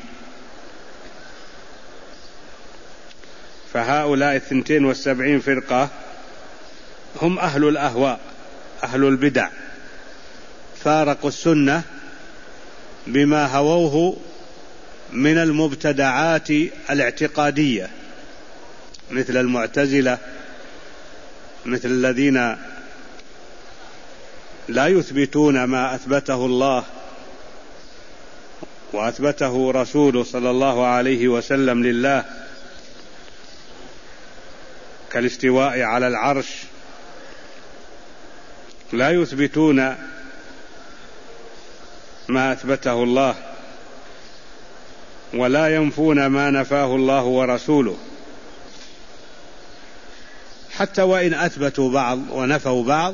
فهؤلاء 72 فرقة هم أهل الأهواء، أهل البدع، فارقوا السنة بما هووه من المبتدعات الاعتقادية، مثل المعتزلة، مثل الذين لا يثبتون ما أثبته الله وأثبته رسوله صلى الله عليه وسلم لله، كالاستواء على العرش، لا يثبتون ما أثبته الله ولا ينفون ما نفاه الله ورسوله، حتى وإن أثبتوا بعض ونفوا بعض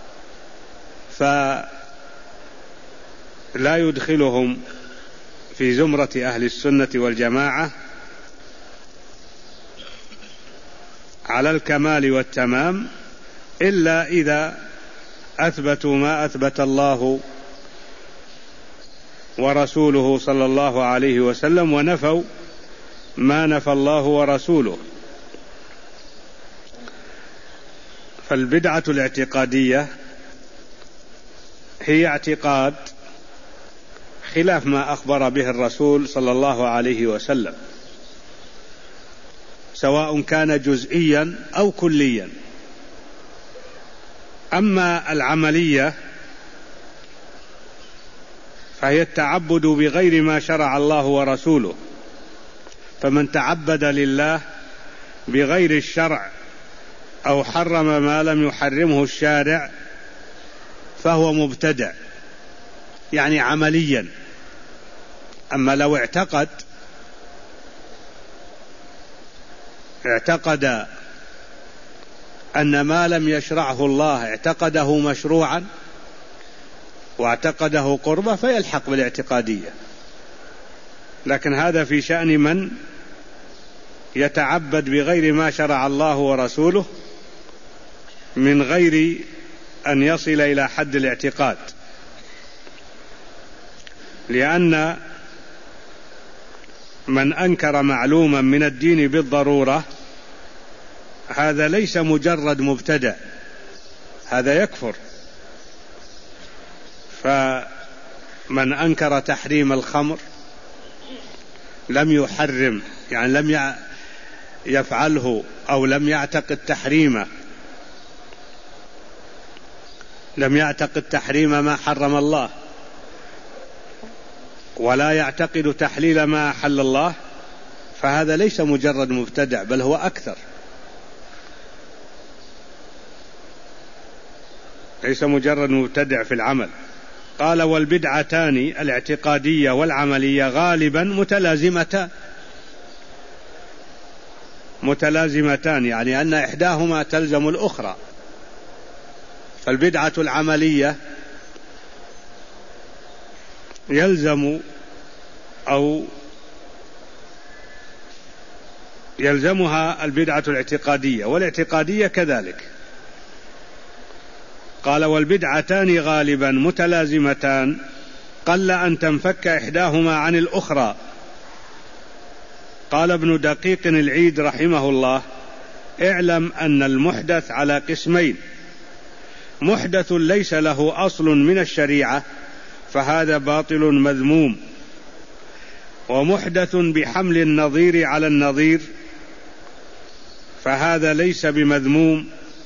فلا يدخلهم في زمرة أهل السنة والجماعة على الكمال والتمام إلا إذا أثبتوا ما أثبت الله ورسوله صلى الله عليه وسلم ونفوا ما نفى الله ورسوله. فالبدعة الاعتقادية هي اعتقاد خلاف ما أخبر به الرسول صلى الله عليه وسلم، سواء كان جزئيا أو كليا. أما العملية فهي التعبد بغير ما شرع الله ورسوله، فمن تعبد لله بغير الشرع أو حرم ما لم يحرمه الشارع فهو مبتدع، يعني عمليا. أما لو اعتقد أن ما لم يشرعه الله اعتقده مشروعا واعتقده قربة فيلحق بالاعتقادية، لكن هذا في شأن من يتعبد بغير ما شرع الله ورسوله من غير أن يصل إلى حد الاعتقاد، لأن من أنكر معلوما من الدين بالضرورة هذا ليس مجرد مبتدع، هذا يكفر. فمن أنكر تحريم الخمر لم يحرم، يعني لم يفعله أو لم يعتقد تحريمه، لم يعتقد تحريم ما حرم الله ولا يعتقد تحليل ما أحل الله، فهذا ليس مجرد مبتدع بل هو أكثر، ليس مجرد مبتدع في العمل. قال: والبدعتان الاعتقادية والعملية غالبا متلازمتان، يعني أن إحداهما تلزم الأخرى. فالبدعة العملية يلزمها البدعة الاعتقادية، والاعتقادية كذلك. قال: والبدعتان غالبا متلازمتان قل أن تنفك إحداهما عن الأخرى. قال ابن دقيق العيد رحمه الله: اعلم أن المحدث على قسمين: محدث ليس له أصل من الشريعة فهذا باطل مذموم، ومحدث بحمل النظير على النظير فهذا ليس بمذموم،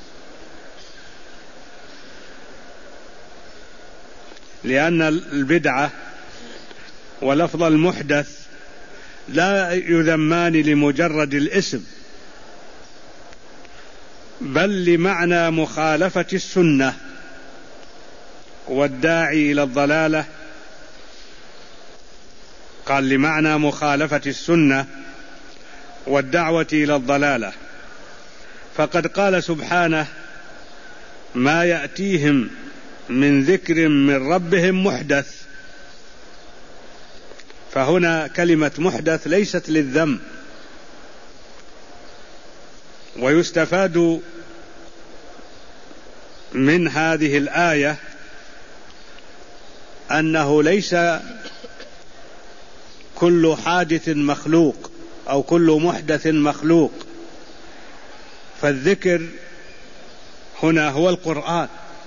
لأن البدعة ولفظ المحدث لا يذمان لمجرد الاسم، بل لمعنى مخالفة السنة، والداعي إلى الضلالة قال لمعنى مخالفة السنة والدعوة إلى الضلالة. فقد قال سبحانه: ما يأتيهم من ذكر من ربهم محدث، فهنا كلمة محدث ليست للذم. ويستفاد من هذه الآية أنه ليس كل حادث مخلوق أو كل محدث مخلوق، فالذكر هنا هو القرآن.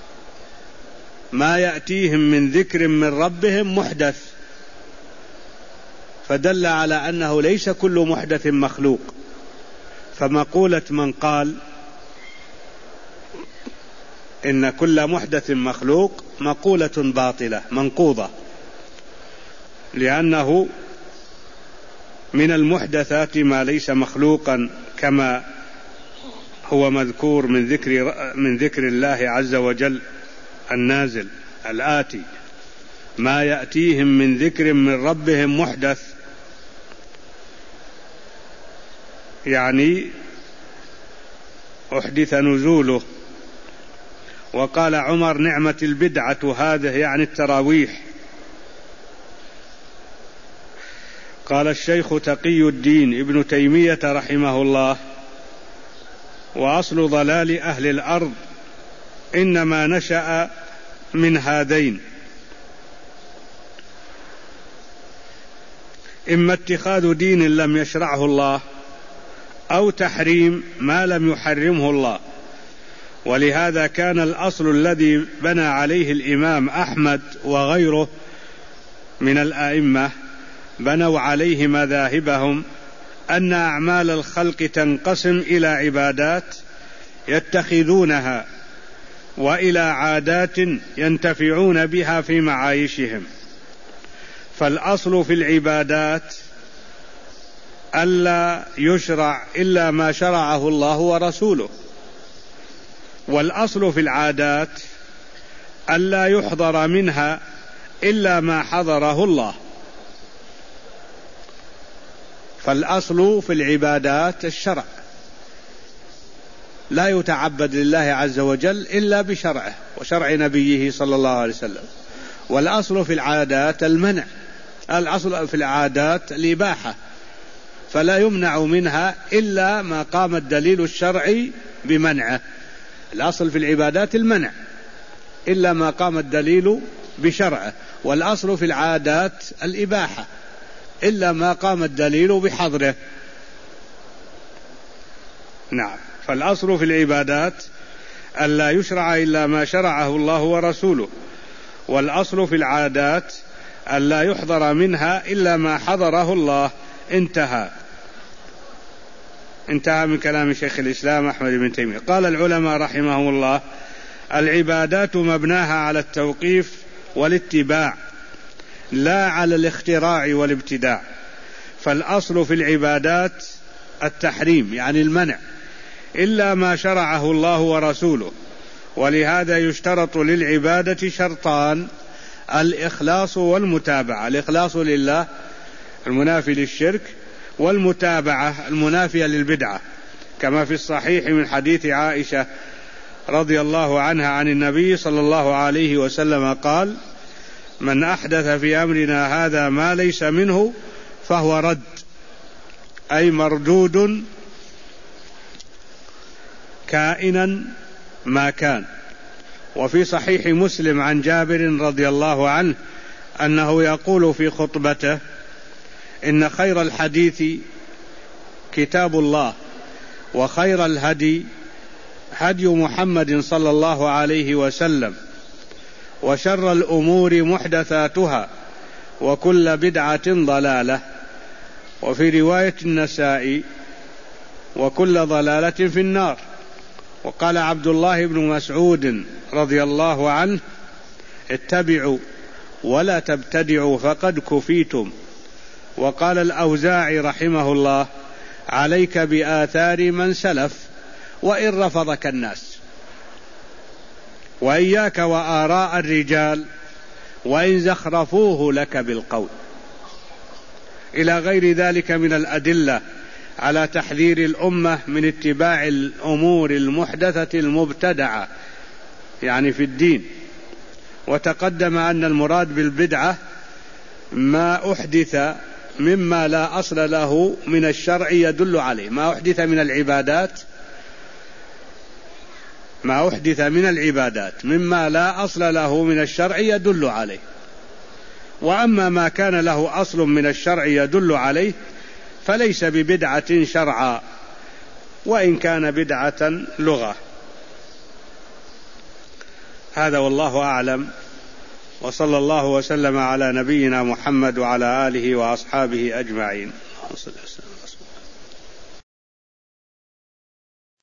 ما يأتيهم من ذكر من ربهم محدث، فدل على أنه ليس كل محدث مخلوق. فمقولة من قال إن كل محدث مخلوق مقولة باطلة منقوضة، لأنه من المحدثات ما ليس مخلوقا كما هو مذكور من ذكر الله عز وجل النازل الآتي: ما يأتيهم من ذكر من ربهم محدث، يعني أحدث نزوله. وقال عمر: نعمة البدعة هذه، يعني التراويح. قال الشيخ تقي الدين ابن تيمية رحمه الله: وأصل ضلال أهل الأرض إنما نشأ من هذين: إما اتخاذ دين لم يشرعه الله، أو تحريم ما لم يحرمه الله. ولهذا كان الأصل الذي بنى عليه الإمام أحمد وغيره من الأئمة بنوا عليه مذاهبهم أن أعمال الخلق تنقسم إلى عبادات يتخذونها، وإلى عادات ينتفعون بها في معايشهم. فالأصل في العبادات ألا يشرع إلا ما شرعه الله ورسوله، والأصل في العادات ألا يحضر منها إلا ما حضره الله. فالأصل في العبادات الشرع، لا يتعبد لله عز وجل إلا بشرعه وشرع نبيه صلى الله عليه وسلم. والأصل في العادات المنع، الأصل في العادات الإباحة، فلا يمنع منها إلا ما قام الدليل الشرعي بمنعه. الأصل في العبادات المنع إلا ما قام الدليل بشرعه، والأصل في العادات الإباحة إلا ما قام الدليل بحظره. نعم، فالأصل في العبادات ألا يشرع إلا ما شرعه الله ورسوله، والأصل في العادات ألا يحضر منها إلا ما حضره الله. انتهى من كلام شيخ الإسلام أحمد بن تيمية. قال العلماء رحمهم الله: العبادات مبناها على التوقيف والاتباع، لا على الاختراع والابتداع. فالأصل في العبادات التحريم، يعني المنع، إلا ما شرعه الله ورسوله. ولهذا يشترط للعبادة شرطان: الإخلاص والمتابعة. الإخلاص لله المنافي للشرك، والمتابعة المنافية للبدعة، كما في الصحيح من حديث عائشة رضي الله عنها عن النبي صلى الله عليه وسلم قال: من أحدث في أمرنا هذا ما ليس منه فهو رد، أي مردود كائنا ما كان. وفي صحيح مسلم عن جابر رضي الله عنه أنه يقول في خطبته: إن خير الحديث كتاب الله، وخير الهدي هدي محمد صلى الله عليه وسلم، وشر الأمور محدثاتها، وكل بدعة ضلالة. وفي رواية النسائي: وكل ضلالة في النار. وقال عبد الله بن مسعود رضي الله عنه: اتبعوا ولا تبتدعوا فقد كفيتم. وقال الأوزاعي رحمه الله: عليك بآثار من سلف وإن رفضك الناس، وإياك وآراء الرجال وإن زخرفوه لك بالقول، إلى غير ذلك من الأدلة على تحذير الأمة من اتباع الأمور المحدثة المبتدعة يعني في الدين. وتقدم أن المراد بالبدعة ما أحدث مما لا أصل له من الشرع يدل عليه، ما أحدث من العبادات مما لا أصل له من الشرع يدل عليه. وأما ما كان له أصل من الشرع يدل عليه فليس ببدعة شرعا، وإن كان بدعة لغة. هذا والله أعلم، وصلى الله وسلم على نبينا محمد وعلى آله وأصحابه أجمعين.